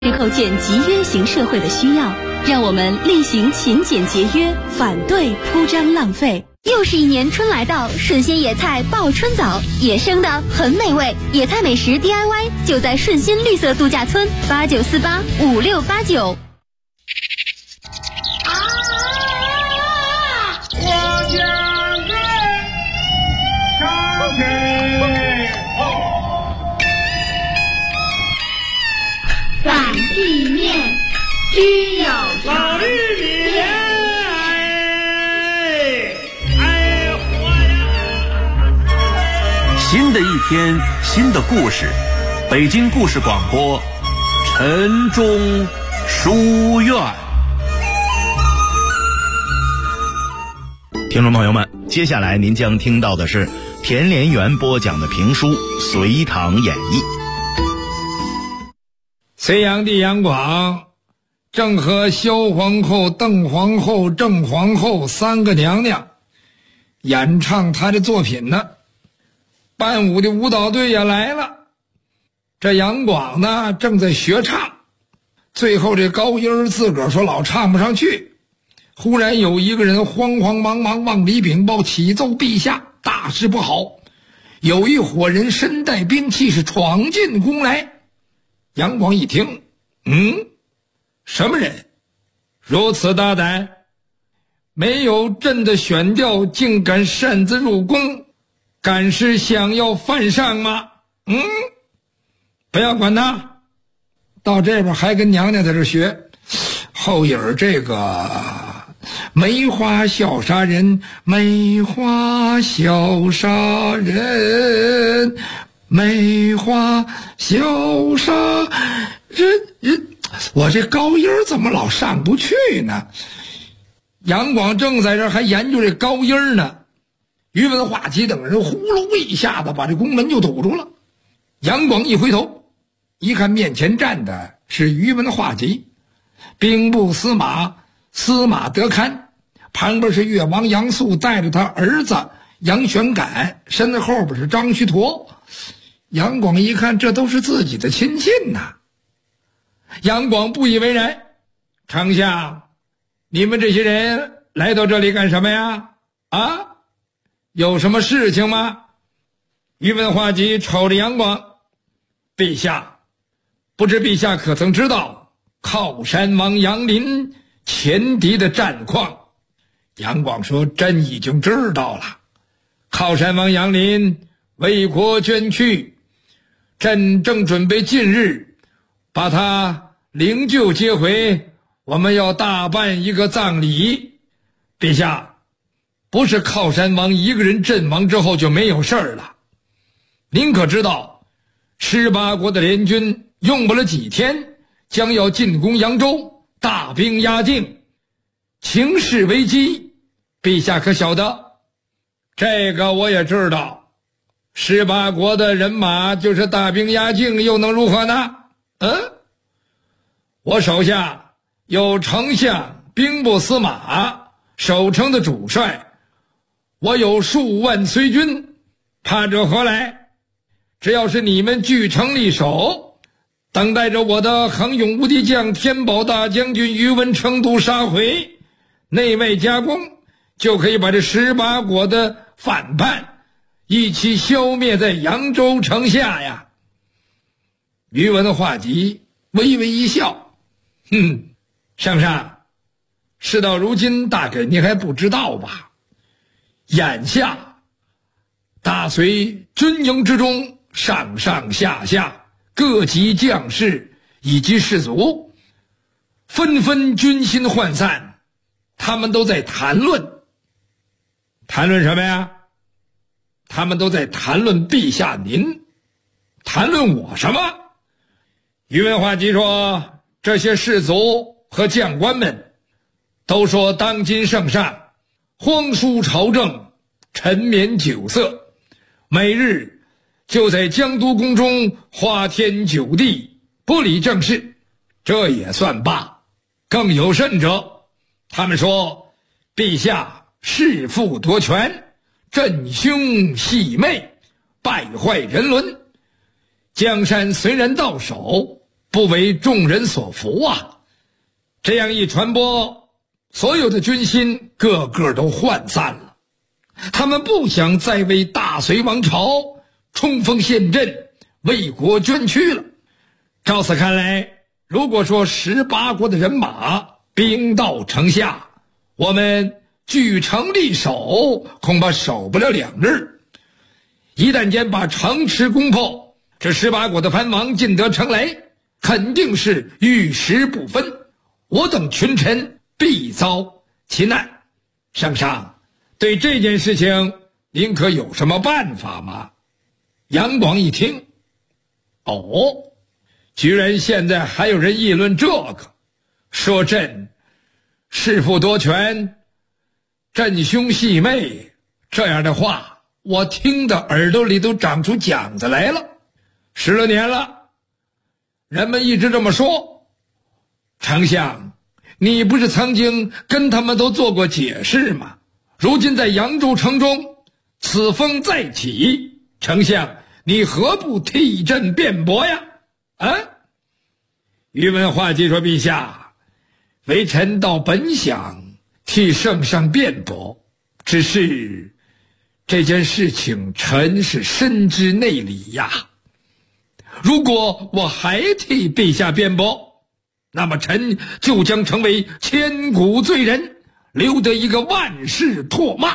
是构建集约型社会的需要，让我们厉行勤俭节约，反对铺张浪费。 又是一年春来到，顺心野菜报春早，野生的很美味，野菜美食 DIY 就在顺心绿色度假村89485689。 我将军上给反地面只有老玉米， 新的一天，新的故事，北京故事广播，晨钟书院。 听众朋友们，接下来您将听到的是田连元播讲的评书《隋唐演义》。 隋炀帝杨广正和萧皇后、邓皇后、郑皇后三个娘娘演唱他的作品呢，伴舞的舞蹈队也来了。这杨广呢正在学唱，最后这高音自个儿说老唱不上去，忽然有一个人慌慌忙忙往里禀报，启奏陛下，大事不好，有一伙人身带兵器是闯进宫来。杨广一听，什么人如此大胆，没有朕的选调竟敢擅自入宫，敢是想要犯上吗？不要管他，到这边还跟娘娘在这学后影儿这个梅花笑杀人，梅花笑杀人，梅花笑杀人，我这高音怎么老上不去呢？杨广正在这还研究这高音呢，宇文化及等人呼噜一下子把这宫门就堵住了。杨广一回头一看，面前站的是宇文化及，兵部司马司马德堪，旁边是越王杨素带着他儿子杨玄感，身后边是张须陀。杨广一看，这都是自己的亲信呐。杨广不以为然，丞相，你们这些人来到这里干什么呀？有什么事情吗？宇文化及瞅着杨广，陛下，不知陛下可曾知道靠山王杨林前敌的战况？杨广说，朕已经知道了，靠山王杨林为国捐躯，朕正准备近日把他灵柩接回，我们要大办一个葬礼。陛下，不是靠山王一个人阵亡之后就没有事儿了，您可知道18国的联军用不了几天将要进攻扬州，大兵压境，情势危机，陛下可晓得？这个我也知道，18国的人马就是大兵压境，又能如何呢？我手下有丞相、兵部司马、守城的主帅，我有数万随军，怕者何来？只要是你们据城立守，等待着我的恒勇无敌将天宝大将军宇文成都杀回，内外夹攻，就可以把这18国的反叛一起消灭在扬州城下呀。宇文化及微微一笑，上上，事到如今大概你还不知道吧？眼下大隋军营之中，上上下下各级将士以及士卒纷纷军心涣散，他们都在谈论什么呀？他们都在谈论陛下您，谈论我什么？宇文化及说，这些士卒和将官们都说，当今圣上荒疏朝政，沉湎酒色，每日就在江都宫中花天酒地，不理政事，这也算罢。更有甚者，他们说陛下弑父夺权，振兄戏妹，败坏人伦，江山虽然到手， 不为众人所服啊！这样一传播，所有的军心个个都涣散了。他们不想再为大隋王朝冲锋陷阵、为国捐躯了。照此看来，如果说18国的人马兵到城下，我们据城立守，恐怕守不了2日。一旦间把城池攻破，这18国的藩王进得城来，肯定是玉石不分，我等群臣必遭其难。圣上，对这件事情您可有什么办法吗？杨广一听，居然现在还有人议论这个，说朕弑父夺权、朕兄系妹，这样的话我听的耳朵里都长出茧子来了。10多年了，人们一直这么说。丞相，你不是曾经跟他们都做过解释吗？如今在扬州城中，此风再起，丞相你何不替朕辩驳呀？宇文化及说，陛下，微臣倒本想替圣上辩驳，只是这件事情臣是深知内里呀。如果我还替陛下辩驳，那么臣就将成为千古罪人，留得一个万世唾骂。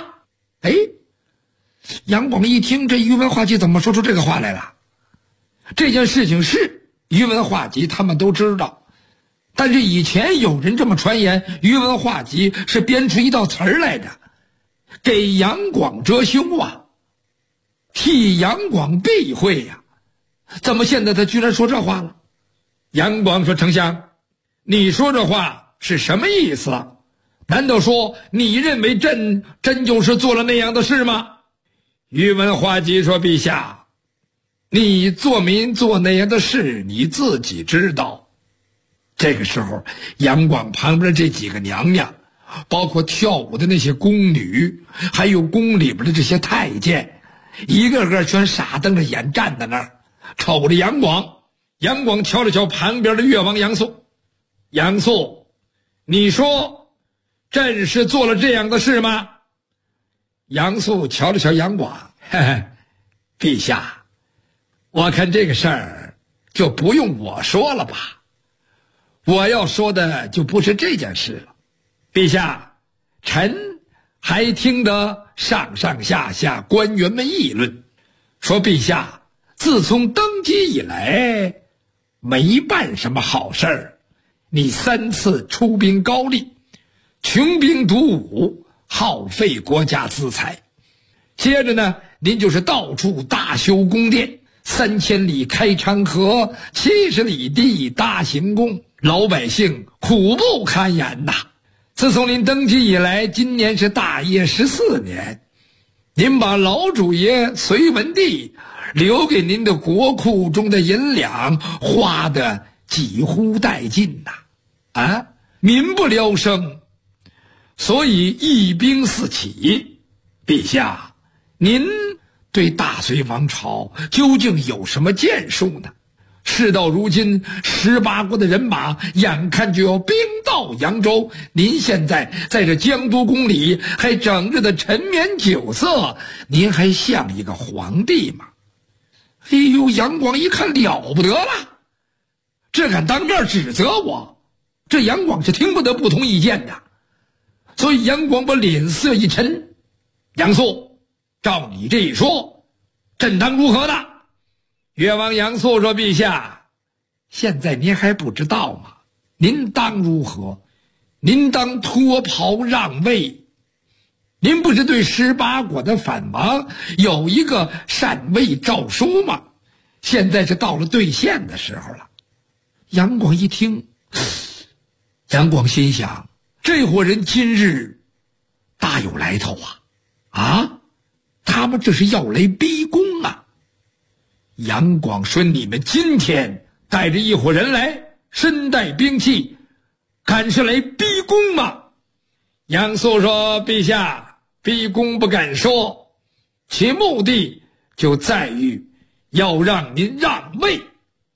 杨广一听，这宇文化及怎么说出这个话来了？这件事情是宇文化及他们都知道，但是以前有人这么传言，宇文化及是编出一道词儿来的，给杨广遮羞啊，替杨广避讳呀。怎么现在他居然说这话了？杨广说，丞相，你说这话是什么意思啊？难道说你认为朕就是做了那样的事吗？宇文化及说，陛下，你做没做那样的事你自己知道。这个时候，杨广旁边这几个娘娘，包括跳舞的那些宫女，还有宫里边的这些太监，一个个全傻瞪着眼站在那儿，瞅着杨广。杨广瞧了瞧旁边的越王杨素，杨素，你说朕是做了这样的事吗？杨素瞧了瞧杨广，陛下，我看这个事儿就不用我说了吧，我要说的就不是这件事了。陛下，臣还听得上上下下官员们议论，说陛下自从登基以来没办什么好事儿，你3次出兵高丽，穷兵黩武，耗费国家资财。接着呢，您就是到处大修宫殿，3000里开长河，70里地搭行宫，老百姓苦不堪言呐。自从您登基以来，今年是大业14年，您把老主爷隋文帝留给您的国库中的银两花得几乎殆尽呐，民不聊生，所以义兵四起。陛下，您对大隋王朝究竟有什么建树呢？事到如今，18国的人马眼看就要兵到扬州，您现在在这江都宫里还整日的沉湎酒色，您还像一个皇帝吗？杨广一看了不得了，这敢当面指责我，这杨广是听不得不同意见的。所以杨广把脸色一沉，杨素，照你这一说，朕当如何呢？越王杨素说，陛下，现在您还不知道吗？您当如何？您当脱袍让位。您不是对18国的反王有一个禅位诏书吗？现在是到了兑现的时候了。杨广一听，杨广心想，这伙人今日大有来头啊！他们这是要来逼宫啊！杨广说，你们今天带着一伙人来，身带兵器，敢是来逼宫吗？杨素说，陛下，逼宫不敢说，其目的就在于要让您让位，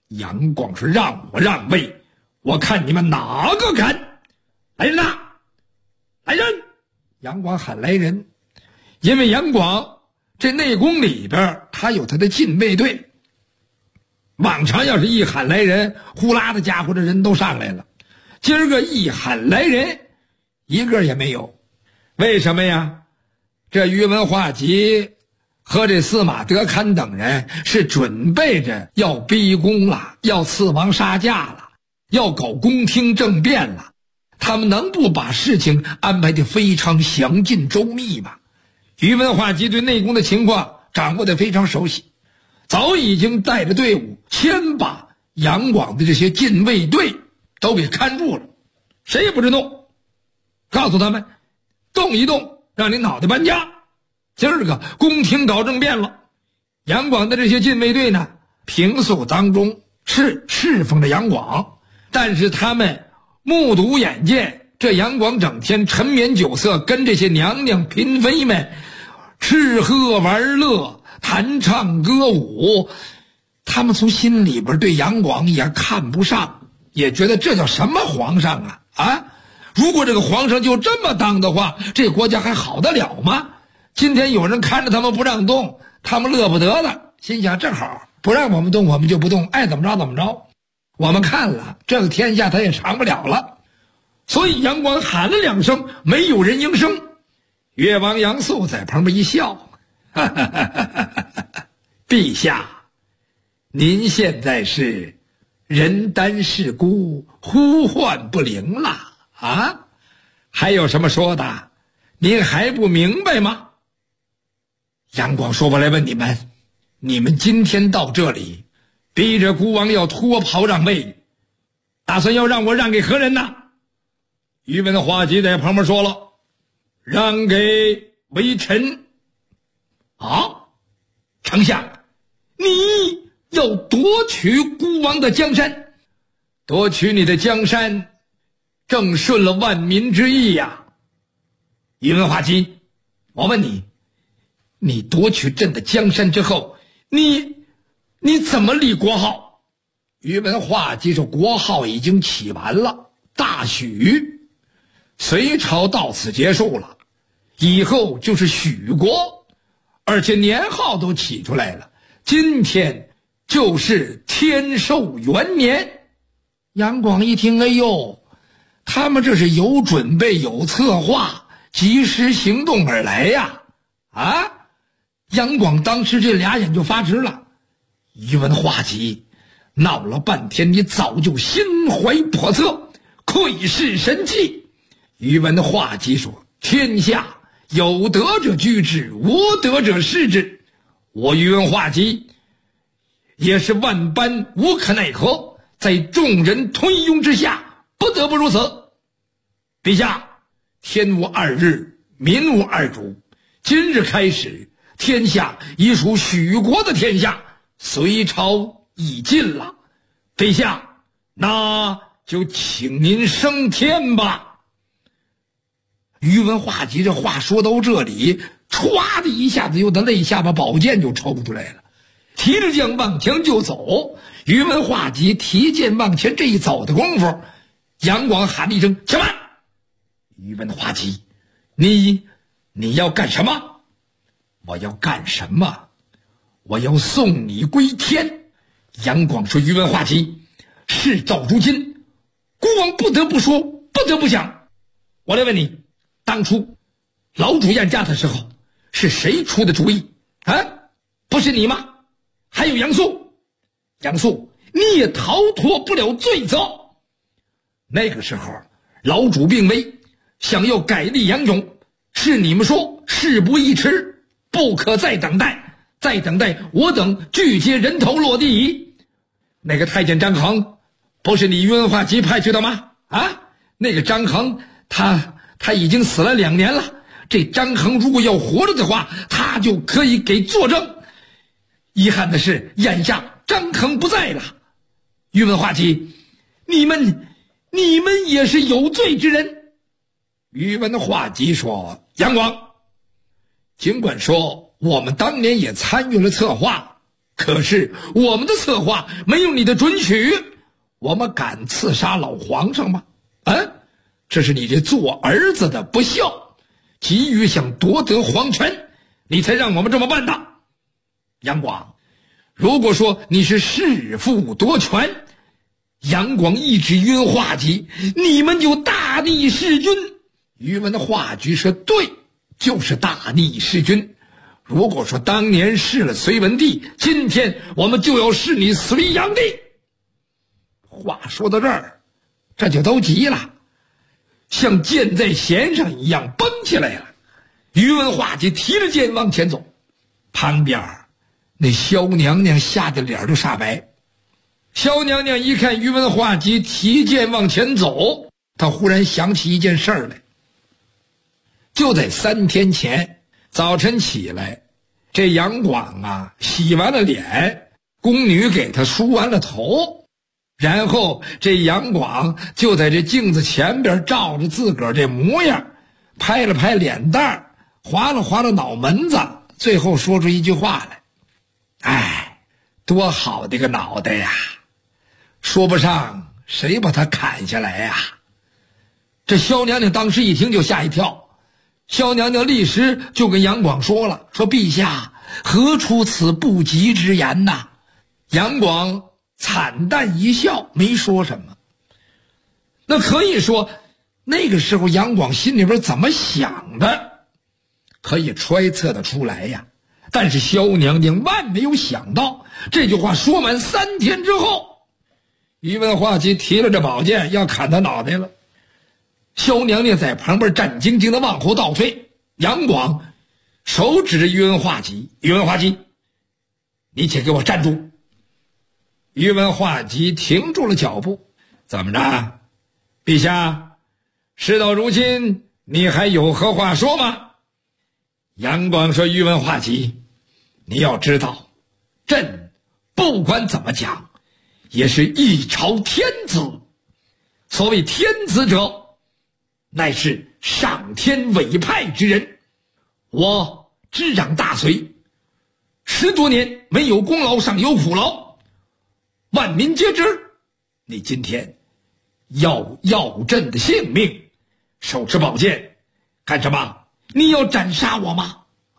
杨广说：“让我让位，我看你们哪个敢！来人呐，来人！”杨广喊来人，因为杨广这内宫里边他有他的禁卫队，往常要是一喊来人，呼啦的家伙这人都上来了，今儿个一喊来人，一个也没有。为什么呀？这宇文化及和这司马德堪等人是准备着要逼宫了，要刺王杀驾了，要搞宫廷政变了，他们能不把事情安排得非常详尽周密吗？宇文化及对内宫的情况掌握得非常熟悉，早已经带着队伍先把杨广的这些禁卫队都给看住了，谁也不准动，告诉他们动一动让你脑袋搬家，今儿个宫廷搞政变了。杨广的这些禁卫队呢，平素当中是侍奉着杨广，但是他们目睹眼见这杨广整天沉湎酒色，跟这些娘娘嫔妃们吃喝玩乐，弹唱歌舞，他们从心里边对杨广也看不上，也觉得这叫什么皇上啊！如果这个皇上就这么当的话，这国家还好得了吗？今天有人看着他们不让动，他们乐不得了，心想正好不让我们动，我们就不动，爱怎么着怎么着。我们看了这个天下他也长不了了。所以杨广喊了2声，没有人应声。越王杨素在旁边一笑，哈哈哈哈哈，陛下，您现在是人单势孤，呼唤不灵了啊？还有什么说的？您还不明白吗？杨广说：“我来问你们，你们今天到这里，逼着孤王要脱袍让位，打算要让我让给何人呢？”宇文化及在旁边说了：“让给微臣。”啊，丞相，你要夺取孤王的江山，夺取你的江山，正顺了万民之意呀。宇文化及，我问你，你夺取朕的江山之后，你怎么立国号？宇文化及说：“国号已经起完了，大许。隋朝到此结束了，以后就是许国，而且年号都起出来了，今天就是天寿元年。”杨广一听，哎呦，他们这是有准备有策划，及时行动而来呀！啊！杨广当时这俩眼就发直了。宇文化及，闹了半天，你早就心怀叵测，窥视神器。宇文化及说：“天下有德者居之，无德者失之。我宇文化及也是万般无可奈何，在众人推拥之下，不得不如此。陛下，天无二日，民无二主，今日开始，天下已属许国的天下，隋朝已尽了。陛下，那就请您升天吧。”宇文化及这话说到这里，歘的一下子，有的肋下巴宝剑就抽出来了，提着剑往前就走。宇文化及提剑往前这一走的功夫，杨广喊了一声：“且慢！”宇文化及，你要干什么？我要干什么？我要送你归天。杨广说：“宇文化及，事到如今，孤王不得不说，不得不讲。我来问你，当初老主宴驾的时候，是谁出的主意啊？不是你吗？还有杨素，杨素，你也逃脱不了罪责。那个时候老主病危，想要改立杨勇，是你们说事不宜迟，不可再等待，再等待我等拒接人头落地。那个太监张衡，不是你宇文化及派去的吗？啊，那个张衡他已经死了2年了，这张衡如果要活着的话，他就可以给作证。遗憾的是，眼下张衡不在了。宇文化及，你们也是有罪之人。宇文化及说：“杨广，尽管说我们当年也参与了策划， 可是我们的策划没有你的准许，我们敢刺杀老皇上吗？这是你这做儿子的不孝，急于想夺得皇权，你才让我们这么办的。杨广，如果说你是弑父夺权，杨广一指宇文化及，你们就大逆弑君。宇文化及说对，就是大逆弑君。如果说当年弑了隋文帝，今天我们就要弑你隋炀帝。话说到这儿，这就都急了，像箭在弦上一样绷起来了。宇文化及提着剑往前走，旁边那萧娘娘吓得脸都煞白。萧娘娘一看宇文化及提剑往前走，她忽然想起一件事儿来。就在3天前早晨起来，这杨广洗完了脸，宫女给他梳完了头，然后这杨广就在这镜子前边照着自个儿这模样，拍了拍脸蛋，划了划了脑门子，最后说出一句话来：多好的个脑袋呀，说不上谁把他砍下来呀。这萧娘娘当时一听就吓一跳，萧娘娘立时就跟杨广说了，说陛下何出此不吉之言呐？杨广惨淡一笑，没说什么。那可以说那个时候杨广心里边怎么想的，可以揣测得出来呀。但是萧娘娘万没有想到，这句话说满3天之后，宇文化及提了这宝剑要砍他脑袋了。萧娘娘在旁边战兢兢地往后倒退，杨广手指着宇文化及：“宇文化及，你且给我站住！”宇文化及停住了脚步。怎么着，陛下，事到如今，你还有何话说吗？杨广说：“宇文化及，你要知道，朕不管怎么讲，也是一朝天子。所谓天子者，乃是上天委派之人。我执掌大隋10多年，没有功劳上有苦劳，万民皆知。你今天要朕的性命，手持宝剑干什么？你要斩杀我吗？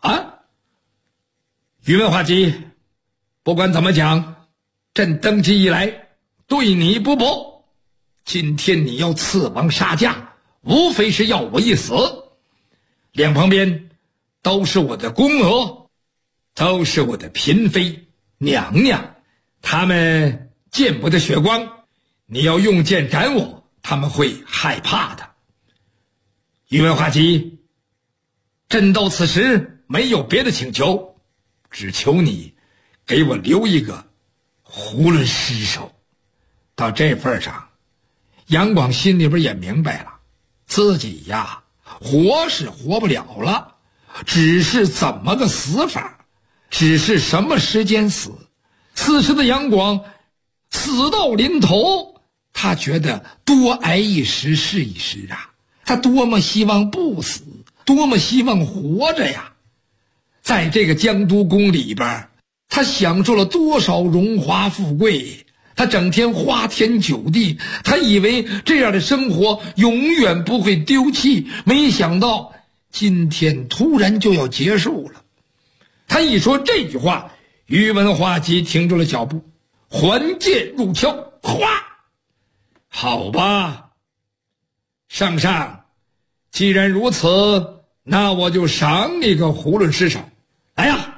宇文化及，不管怎么讲，朕登基以来对你不薄，今天你要刺王杀驾，无非是要我一死。两旁边都是我的宫娥，都是我的嫔妃娘娘，他们见不得血光，你要用剑斩我，他们会害怕的。宇文化及，朕到此时没有别的请求，只求你给我留一个囫囵尸首。到这份上，杨广心里边也明白了，自己呀活是活不了了，只是怎么个死法，只是什么时间死。此时的杨广死到临头，他觉得多挨一时是一时啊，他多么希望不死，多么希望活着呀。在这个江都宫里边，他享受了多少荣华富贵，他整天花天酒地，他以为这样的生活永远不会丢弃，没想到今天突然就要结束了。他一说这句话，宇文化及停住了脚步，还剑入鞘，哗！好吧，上上，既然如此，那我就赏你个囫囵尸首。来呀，